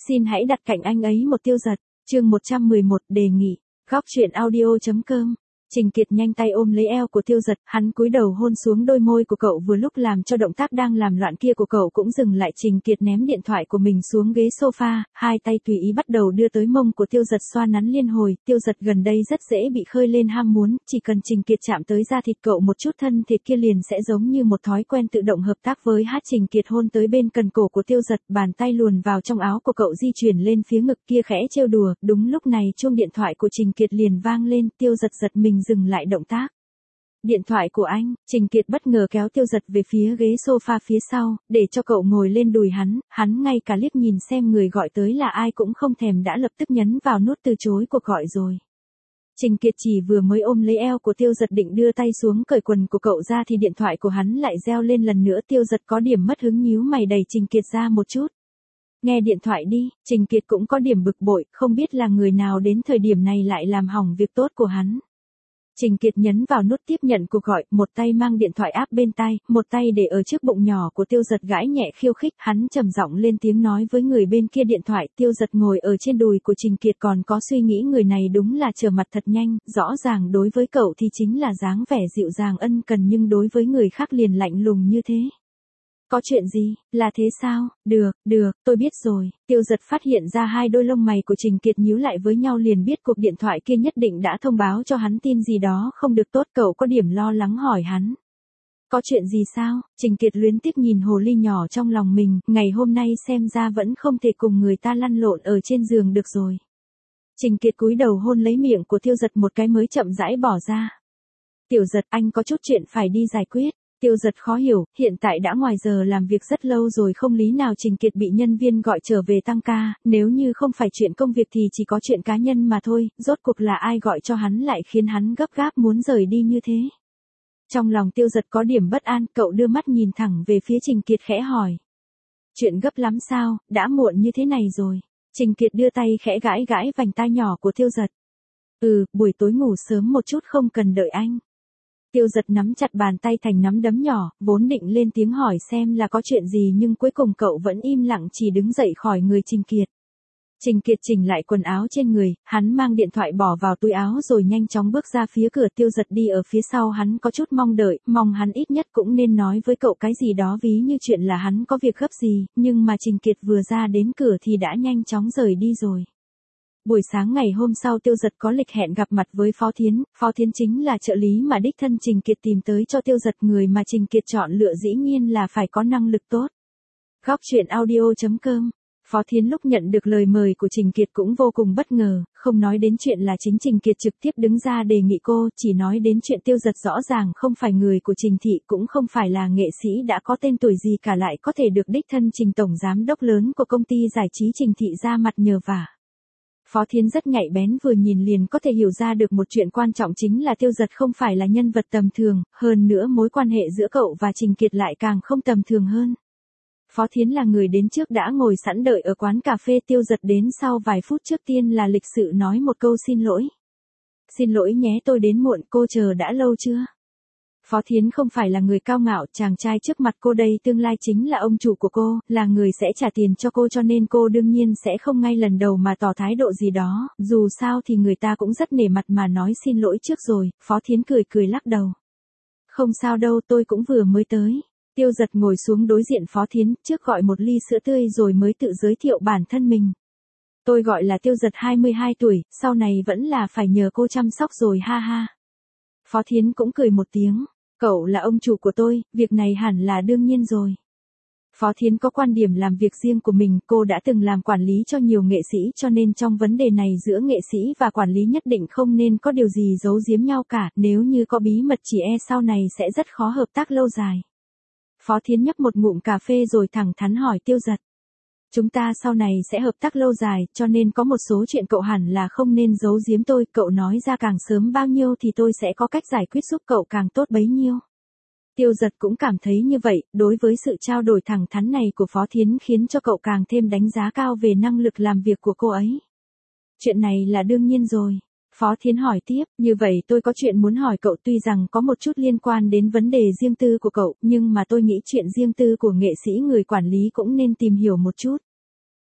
xin hãy đặt cạnh anh ấy một Tiêu Dật. Chương 111 đề nghị. Góc truyện audio.com. Trình Kiệt nhanh tay ôm lấy eo của Tiêu Dật, hắn cúi đầu hôn xuống đôi môi của cậu vừa lúc làm cho động tác đang làm loạn kia của cậu cũng dừng lại. Trình Kiệt ném điện thoại của mình xuống ghế sofa, hai tay tùy ý bắt đầu đưa tới mông của Tiêu Dật xoa nắn liên hồi. Tiêu Dật gần đây rất dễ bị khơi lên ham muốn, chỉ cần Trình Kiệt chạm tới da thịt cậu một chút, thân thịt kia liền sẽ giống như một thói quen tự động hợp tác với hát. Trình Kiệt hôn tới bên cần cổ của Tiêu Dật, bàn tay luồn vào trong áo của cậu di chuyển lên phía ngực kia khẽ trêu đùa. Đúng lúc này chuông điện thoại của Trình Kiệt liền vang lên, Tiêu Dật giật mình dừng lại động tác. Điện thoại của anh. Trình Kiệt bất ngờ kéo Tiêu Dật về phía ghế sofa phía sau, để cho cậu ngồi lên đùi hắn ngay cả liếc nhìn xem người gọi tới là ai cũng không thèm, đã lập tức nhấn vào nút từ chối cuộc gọi rồi. Trình Kiệt chỉ vừa mới ôm lấy eo của Tiêu Dật định đưa tay xuống cởi quần của cậu ra thì điện thoại của hắn lại reo lên lần nữa. Tiêu Dật có điểm mất hứng nhíu mày đẩy Trình Kiệt ra một chút. Nghe điện thoại đi. Trình Kiệt cũng có điểm bực bội, không biết là người nào đến thời điểm này lại làm hỏng việc tốt của hắn. Trình Kiệt nhấn vào nút tiếp nhận cuộc gọi, một tay mang điện thoại áp bên tai, một tay để ở trước bụng nhỏ của Tiêu Dật gãi nhẹ khiêu khích. Hắn trầm giọng lên tiếng nói với người bên kia điện thoại. Tiêu Dật ngồi ở trên đùi của Trình Kiệt còn có suy nghĩ, người này đúng là trở mặt thật nhanh, rõ ràng đối với cậu thì chính là dáng vẻ dịu dàng ân cần, nhưng đối với người khác liền lạnh lùng như thế. Có chuyện gì, là thế sao? Được, tôi biết rồi. Tiêu Dật phát hiện ra hai đôi lông mày của Trình Kiệt nhíu lại với nhau, liền biết cuộc điện thoại kia nhất định đã thông báo cho hắn tin gì đó không được tốt. Cậu có điểm lo lắng hỏi hắn. Có chuyện gì sao? Trình Kiệt luyến tiếc nhìn hồ ly nhỏ trong lòng mình, ngày hôm nay xem ra vẫn không thể cùng người ta lăn lộn ở trên giường được rồi. Trình Kiệt cúi đầu hôn lấy miệng của Tiêu Dật một cái mới chậm rãi bỏ ra. Tiểu Dật, anh có chút chuyện phải đi giải quyết. Tiêu Dật khó hiểu, hiện tại đã ngoài giờ làm việc rất lâu rồi, không lý nào Trình Kiệt bị nhân viên gọi trở về tăng ca, nếu như không phải chuyện công việc thì chỉ có chuyện cá nhân mà thôi. Rốt cuộc là ai gọi cho hắn lại khiến hắn gấp gáp muốn rời đi như thế? Trong lòng Tiêu Dật có điểm bất an, cậu đưa mắt nhìn thẳng về phía Trình Kiệt khẽ hỏi. Chuyện gấp lắm sao, đã muộn như thế này rồi. Trình Kiệt đưa tay khẽ gãi gãi vành tai nhỏ của Tiêu Dật. Buổi tối ngủ sớm một chút, không cần đợi anh. Tiêu Dật nắm chặt bàn tay thành nắm đấm nhỏ, vốn định lên tiếng hỏi xem là có chuyện gì, nhưng cuối cùng cậu vẫn im lặng chỉ đứng dậy khỏi người Trình Kiệt. Trình Kiệt chỉnh lại quần áo trên người, hắn mang điện thoại bỏ vào túi áo rồi nhanh chóng bước ra phía cửa. Tiêu Dật đi ở phía sau hắn có chút mong đợi, mong hắn ít nhất cũng nên nói với cậu cái gì đó, ví như chuyện là hắn có việc gấp gì, nhưng mà Trình Kiệt vừa ra đến cửa thì đã nhanh chóng rời đi rồi. Buổi sáng ngày hôm sau Tiêu Dật có lịch hẹn gặp mặt với Phó Thiến chính là trợ lý mà đích thân Trình Kiệt tìm tới cho Tiêu Dật, người mà Trình Kiệt chọn lựa dĩ nhiên là phải có năng lực tốt. Góc truyện audio.com. Phó Thiến lúc nhận được lời mời của Trình Kiệt cũng vô cùng bất ngờ, không nói đến chuyện là chính Trình Kiệt trực tiếp đứng ra đề nghị cô, chỉ nói đến chuyện Tiêu Dật rõ ràng không phải người của Trình thị, cũng không phải là nghệ sĩ đã có tên tuổi gì cả, lại có thể được đích thân Trình tổng giám đốc lớn của công ty giải trí Trình thị ra mặt nhờ vả. Phó Thiến rất nhạy bén, vừa nhìn liền có thể hiểu ra được một chuyện quan trọng, chính là Tiêu Dật không phải là nhân vật tầm thường, hơn nữa mối quan hệ giữa cậu và Trình Kiệt lại càng không tầm thường hơn. Phó Thiến là người đến trước đã ngồi sẵn đợi ở quán cà phê, Tiêu Dật đến sau vài phút. Trước tiên là lịch sự nói một câu xin lỗi. Xin lỗi nhé, tôi đến muộn, cô chờ đã lâu chưa? Phó Thiến không phải là người cao ngạo, chàng trai trước mặt cô đây tương lai chính là ông chủ của cô, là người sẽ trả tiền cho cô, cho nên cô đương nhiên sẽ không ngay lần đầu mà tỏ thái độ gì đó, dù sao thì người ta cũng rất nể mặt mà nói xin lỗi trước rồi. Phó Thiến cười lắc đầu. Không sao đâu, tôi cũng vừa mới tới. Tiêu Dật ngồi xuống đối diện Phó Thiến, trước gọi một ly sữa tươi rồi mới tự giới thiệu bản thân mình. Tôi gọi là Tiêu Dật, 22 tuổi, sau này vẫn là phải nhờ cô chăm sóc rồi, ha ha. Phó Thiến cũng cười một tiếng. Cậu là ông chủ của tôi, việc này hẳn là đương nhiên rồi. Phó Thiến có quan điểm làm việc riêng của mình, cô đã từng làm quản lý cho nhiều nghệ sĩ, cho nên trong vấn đề này giữa nghệ sĩ và quản lý nhất định không nên có điều gì giấu giếm nhau cả, nếu như có bí mật chỉ e sau này sẽ rất khó hợp tác lâu dài. Phó Thiến nhấp một ngụm cà phê rồi thẳng thắn hỏi Tiêu Dật. Chúng ta sau này sẽ hợp tác lâu dài, cho nên có một số chuyện cậu hẳn là không nên giấu giếm tôi, cậu nói ra càng sớm bao nhiêu thì tôi sẽ có cách giải quyết giúp cậu càng tốt bấy nhiêu. Tiêu Dật cũng cảm thấy như vậy, đối với sự trao đổi thẳng thắn này của Phó Thiến khiến cho cậu càng thêm đánh giá cao về năng lực làm việc của cô ấy. Chuyện này là đương nhiên rồi. Phó Thiến hỏi tiếp, như vậy tôi có chuyện muốn hỏi cậu, tuy rằng có một chút liên quan đến vấn đề riêng tư của cậu, nhưng mà tôi nghĩ chuyện riêng tư của nghệ sĩ người quản lý cũng nên tìm hiểu một chút.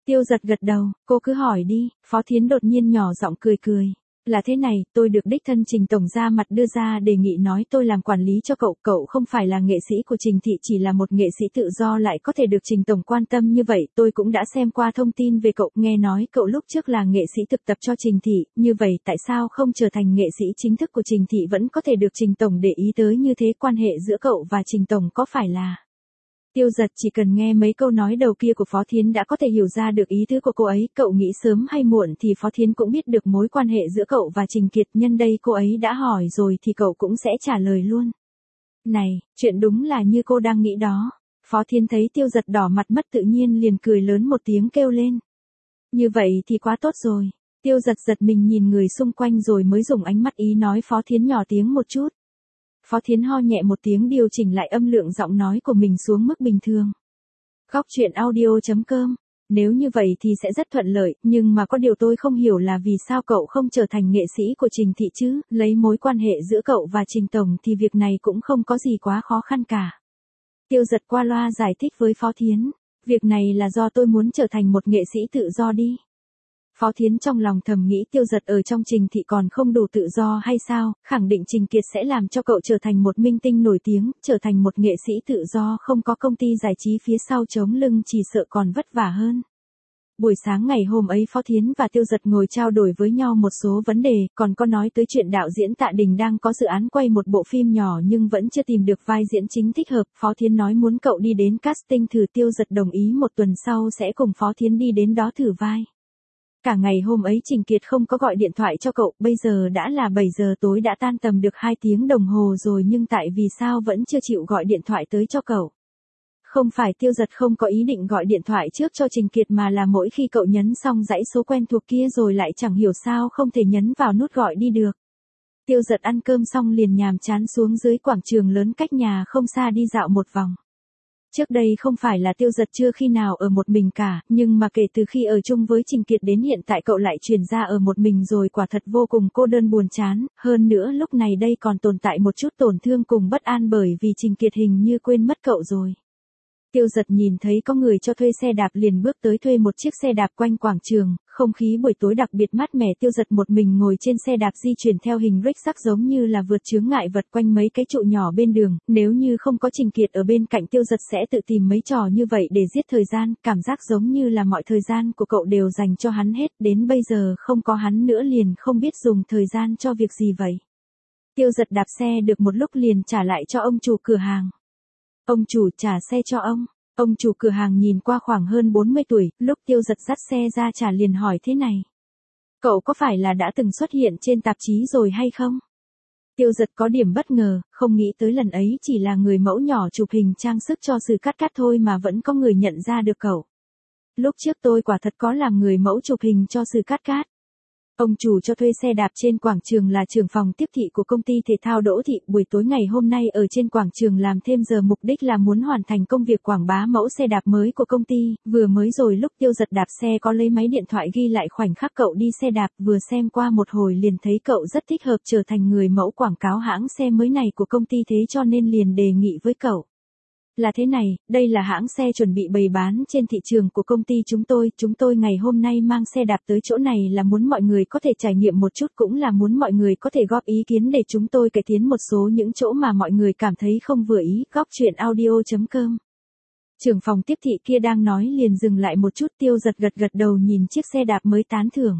Tiêu Giật gật đầu, cô cứ hỏi đi, Phó Thiến đột nhiên nhỏ giọng cười cười. Là thế này, tôi được đích thân Trình Tổng ra mặt đưa ra đề nghị nói tôi làm quản lý cho cậu, cậu không phải là nghệ sĩ của Trình Thị, chỉ là một nghệ sĩ tự do lại có thể được Trình Tổng quan tâm như vậy, tôi cũng đã xem qua thông tin về cậu, nghe nói cậu lúc trước là nghệ sĩ thực tập cho Trình Thị, như vậy tại sao không trở thành nghệ sĩ chính thức của Trình Thị vẫn có thể được Trình Tổng để ý tới như thế, quan hệ giữa cậu và Trình Tổng có phải là... Tiêu Giật chỉ cần nghe mấy câu nói đầu kia của Phó Thiến đã có thể hiểu ra được ý tứ của cô ấy, cậu nghĩ sớm hay muộn thì Phó Thiến cũng biết được mối quan hệ giữa cậu và Trình Kiệt, nhân đây cô ấy đã hỏi rồi thì cậu cũng sẽ trả lời luôn. Này, chuyện đúng là như cô đang nghĩ đó. Phó Thiến thấy Tiêu Giật đỏ mặt mất tự nhiên liền cười lớn một tiếng kêu lên. Như vậy thì quá tốt rồi. Tiêu Giật giật mình nhìn người xung quanh rồi mới dùng ánh mắt ý nói Phó Thiến nhỏ tiếng một chút. Phó Thiến ho nhẹ một tiếng điều chỉnh lại âm lượng giọng nói của mình xuống mức bình thường. Góc truyện audio.com. Nếu như vậy thì sẽ rất thuận lợi, nhưng mà có điều tôi không hiểu là vì sao cậu không trở thành nghệ sĩ của Trình Thị chứ, lấy mối quan hệ giữa cậu và Trình Tổng thì việc này cũng không có gì quá khó khăn cả. Tiêu Giật qua loa giải thích với Phó Thiến, việc này là do tôi muốn trở thành một nghệ sĩ tự do đi. Phó Thiến trong lòng thầm nghĩ Tiêu Giật ở trong Trình Thị còn không đủ tự do hay sao, khẳng định Trình Kiệt sẽ làm cho cậu trở thành một minh tinh nổi tiếng, trở thành một nghệ sĩ tự do không có công ty giải trí phía sau chống lưng chỉ sợ còn vất vả hơn. Buổi sáng ngày hôm ấy Phó Thiến và Tiêu Giật ngồi trao đổi với nhau một số vấn đề, còn có nói tới chuyện đạo diễn Tạ Đình đang có dự án quay một bộ phim nhỏ nhưng vẫn chưa tìm được vai diễn chính thích hợp. Phó Thiến nói muốn cậu đi đến casting thử, Tiêu Giật đồng ý một tuần sau sẽ cùng Phó Thiến đi đến đó thử vai. Cả ngày hôm ấy Trình Kiệt không có gọi điện thoại cho cậu, bây giờ đã là 7 giờ tối, đã tan tầm được 2 tiếng đồng hồ rồi nhưng tại vì sao vẫn chưa chịu gọi điện thoại tới cho cậu. Không phải Tiêu Giật không có ý định gọi điện thoại trước cho Trình Kiệt mà là mỗi khi cậu nhấn xong dãy số quen thuộc kia rồi lại chẳng hiểu sao không thể nhấn vào nút gọi đi được. Tiêu Giật ăn cơm xong liền nhàm chán xuống dưới quảng trường lớn cách nhà không xa đi dạo một vòng. Trước đây không phải là Tiêu Giật chưa khi nào ở một mình cả, nhưng mà kể từ khi ở chung với Trình Kiệt đến hiện tại cậu lại chuyển ra ở một mình rồi, quả thật vô cùng cô đơn buồn chán, hơn nữa lúc này đây còn tồn tại một chút tổn thương cùng bất an bởi vì Trình Kiệt hình như quên mất cậu rồi. Tiêu Giật nhìn thấy có người cho thuê xe đạp liền bước tới thuê một chiếc xe đạp quanh quảng trường, không khí buổi tối đặc biệt mát mẻ. Tiêu Giật một mình ngồi trên xe đạp di chuyển theo hình rích-rắc giống như là vượt chướng ngại vật quanh mấy cái trụ nhỏ bên đường, nếu như không có Trình Kiệt ở bên cạnh Tiêu Giật sẽ tự tìm mấy trò như vậy để giết thời gian, cảm giác giống như là mọi thời gian của cậu đều dành cho hắn hết, đến bây giờ không có hắn nữa liền không biết dùng thời gian cho việc gì vậy. Tiêu Giật đạp xe được một lúc liền trả lại cho ông chủ cửa hàng. Ông chủ trả xe cho ông. Ông chủ cửa hàng nhìn qua khoảng hơn 40 tuổi, lúc Tiêu Giật dắt xe ra trả liền hỏi thế này. Cậu có phải là đã từng xuất hiện trên tạp chí rồi hay không? Tiêu Giật có điểm bất ngờ, không nghĩ tới lần ấy chỉ là người mẫu nhỏ chụp hình trang sức cho Sử Cát Cát thôi mà vẫn có người nhận ra được cậu. Lúc trước tôi quả thật có làm người mẫu chụp hình cho Sử Cát Cát. Ông chủ cho thuê xe đạp trên quảng trường là trưởng phòng tiếp thị của công ty thể thao Đỗ Thị, buổi tối ngày hôm nay ở trên quảng trường làm thêm giờ, mục đích là muốn hoàn thành công việc quảng bá mẫu xe đạp mới của công ty. Vừa mới rồi lúc Tiêu Giật đạp xe có lấy máy điện thoại ghi lại khoảnh khắc cậu đi xe đạp, vừa xem qua một hồi liền thấy cậu rất thích hợp trở thành người mẫu quảng cáo hãng xe mới này của công ty, thế cho nên liền đề nghị với cậu. Là thế này, đây là hãng xe chuẩn bị bày bán trên thị trường của công ty chúng tôi ngày hôm nay mang xe đạp tới chỗ này là muốn mọi người có thể trải nghiệm một chút, cũng là muốn mọi người có thể góp ý kiến để chúng tôi cải tiến một số những chỗ mà mọi người cảm thấy không vừa ý. Góc truyện audio.com. Trưởng phòng tiếp thị kia đang nói liền dừng lại một chút, Tiêu Giật gật đầu nhìn chiếc xe đạp mới tán thưởng.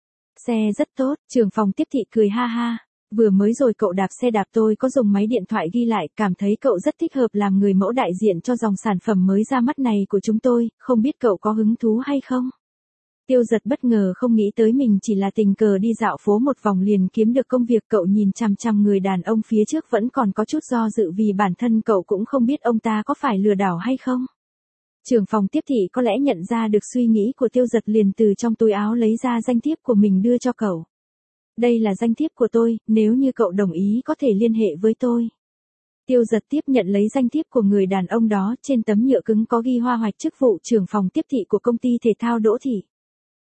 Xe rất tốt, trưởng phòng tiếp thị cười ha ha. Vừa mới rồi cậu đạp xe đạp tôi có dùng máy điện thoại ghi lại, cảm thấy cậu rất thích hợp làm người mẫu đại diện cho dòng sản phẩm mới ra mắt này của chúng tôi, không biết cậu có hứng thú hay không? Tiêu Giật bất ngờ không nghĩ tới mình chỉ là tình cờ đi dạo phố một vòng liền kiếm được công việc, cậu nhìn chằm chằm người đàn ông phía trước vẫn còn có chút do dự vì bản thân cậu cũng không biết ông ta có phải lừa đảo hay không. Trưởng phòng tiếp thị có lẽ nhận ra được suy nghĩ của Tiêu Giật liền từ trong túi áo lấy ra danh thiếp của mình đưa cho cậu. Đây là danh thiếp của tôi, nếu như cậu đồng ý có thể liên hệ với tôi. Tiêu Giật tiếp nhận lấy danh thiếp của người đàn ông đó, trên tấm nhựa cứng có ghi hoa hoạch chức vụ trưởng phòng tiếp thị của công ty thể thao Đỗ Thị.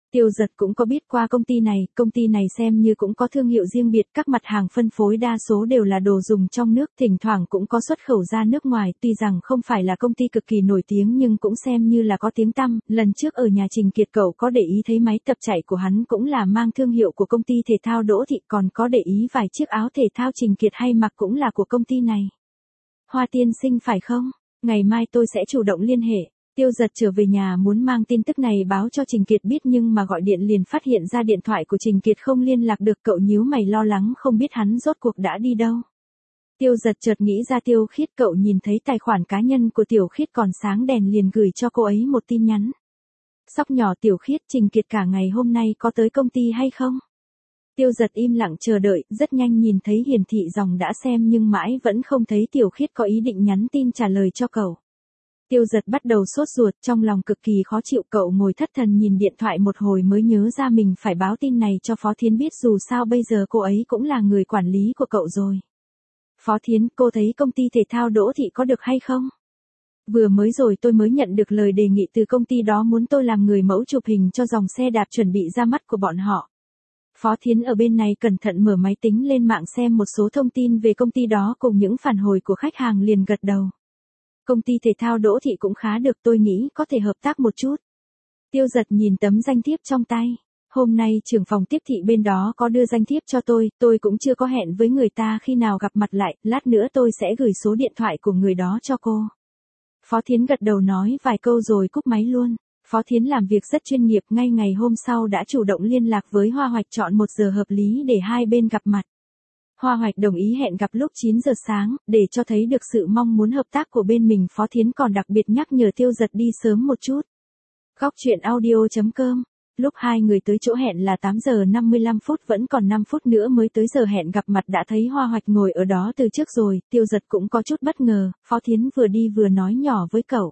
Tiêu Giật cũng có biết qua công ty này xem như cũng có thương hiệu riêng biệt, các mặt hàng phân phối đa số đều là đồ dùng trong nước, thỉnh thoảng cũng có xuất khẩu ra nước ngoài, tuy rằng không phải là công ty cực kỳ nổi tiếng nhưng cũng xem như là có tiếng tăm, lần trước ở nhà Trình Kiệt cậu có để ý thấy máy tập chạy của hắn cũng là mang thương hiệu của công ty thể thao Đỗ Thị, còn có để ý vài chiếc áo thể thao Trình Kiệt hay mặc cũng là của công ty này. Hoa tiên sinh phải không? Ngày mai tôi sẽ chủ động liên hệ. Tiêu Giật trở về nhà muốn mang tin tức này báo cho Trình Kiệt biết nhưng mà gọi điện liền phát hiện ra điện thoại của Trình Kiệt không liên lạc được, cậu nhíu mày lo lắng không biết hắn rốt cuộc đã đi đâu. Tiêu Giật chợt nghĩ ra Tiêu Khiết, cậu nhìn thấy tài khoản cá nhân của Tiểu Khiết còn sáng đèn liền gửi cho cô ấy một tin nhắn. Sóc nhỏ Tiểu Khiết, Trình Kiệt cả ngày hôm nay có tới công ty hay không? Tiêu Giật im lặng chờ đợi, rất nhanh nhìn thấy hiển thị dòng đã xem nhưng mãi vẫn không thấy Tiểu Khiết có ý định nhắn tin trả lời cho cậu. Tiêu Giật bắt đầu sốt ruột, trong lòng cực kỳ khó chịu, cậu ngồi thất thần nhìn điện thoại một hồi mới nhớ ra mình phải báo tin này cho Phó Thiến biết, dù sao bây giờ cô ấy cũng là người quản lý của cậu rồi. Phó Thiến, cô thấy công ty thể thao Đỗ Thị có được hay không? Vừa mới rồi tôi mới nhận được lời đề nghị từ công ty đó muốn tôi làm người mẫu chụp hình cho dòng xe đạp chuẩn bị ra mắt của bọn họ. Phó Thiến ở bên này cẩn thận mở máy tính lên mạng xem một số thông tin về công ty đó cùng những phản hồi của khách hàng liền gật đầu. Công ty thể thao Đỗ Thị cũng khá được, tôi nghĩ có thể hợp tác một chút. Tiêu Giật nhìn tấm danh thiếp trong tay. Hôm nay trưởng phòng tiếp thị bên đó có đưa danh thiếp cho tôi cũng chưa có hẹn với người ta khi nào gặp mặt lại, lát nữa tôi sẽ gửi số điện thoại của người đó cho cô. Phó Thiến gật đầu nói vài câu rồi cúp máy luôn. Phó Thiến làm việc rất chuyên nghiệp, ngay ngày hôm sau đã chủ động liên lạc với Hoa Hoạch chọn một giờ hợp lý để hai bên gặp mặt. Hoa Hoạch đồng ý hẹn gặp lúc 9 giờ sáng, để cho thấy được sự mong muốn hợp tác của bên mình, Phó Thiến còn đặc biệt nhắc nhở Tiêu Giật đi sớm một chút. Góc truyện audio.com. Lúc hai người tới chỗ hẹn là 8 giờ 55 phút, vẫn còn 5 phút nữa mới tới giờ hẹn gặp mặt đã thấy Hoa Hoạch ngồi ở đó từ trước rồi, Tiêu Giật cũng có chút bất ngờ, Phó Thiến vừa đi vừa nói nhỏ với cậu.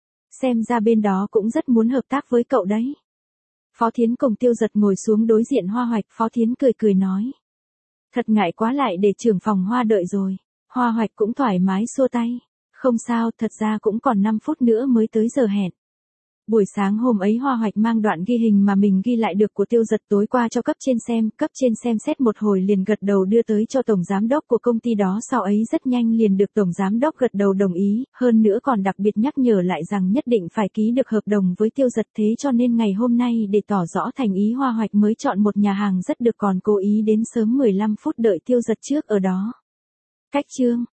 Xem ra bên đó cũng rất muốn hợp tác với cậu đấy. Phó Thiến cùng Tiêu Giật ngồi xuống đối diện Hoa Hoạch, Phó Thiến cười nói. Thật ngại quá, lại để trưởng phòng Hoa đợi rồi. Hoa Hoạch cũng thoải mái xua tay. Không sao, thật ra cũng còn 5 phút nữa mới tới giờ hẹn. Buổi sáng hôm ấy Hoa Hoạch mang đoạn ghi hình mà mình ghi lại được của Tiêu Giật tối qua cho cấp trên xem xét một hồi liền gật đầu đưa tới cho tổng giám đốc của công ty đó, sau ấy rất nhanh liền được tổng giám đốc gật đầu đồng ý, hơn nữa còn đặc biệt nhắc nhở lại rằng nhất định phải ký được hợp đồng với Tiêu Giật, thế cho nên ngày hôm nay để tỏ rõ thành ý Hoa Hoạch mới chọn một nhà hàng rất được, còn cố ý đến sớm 15 phút đợi Tiêu Giật trước ở đó. Cách chương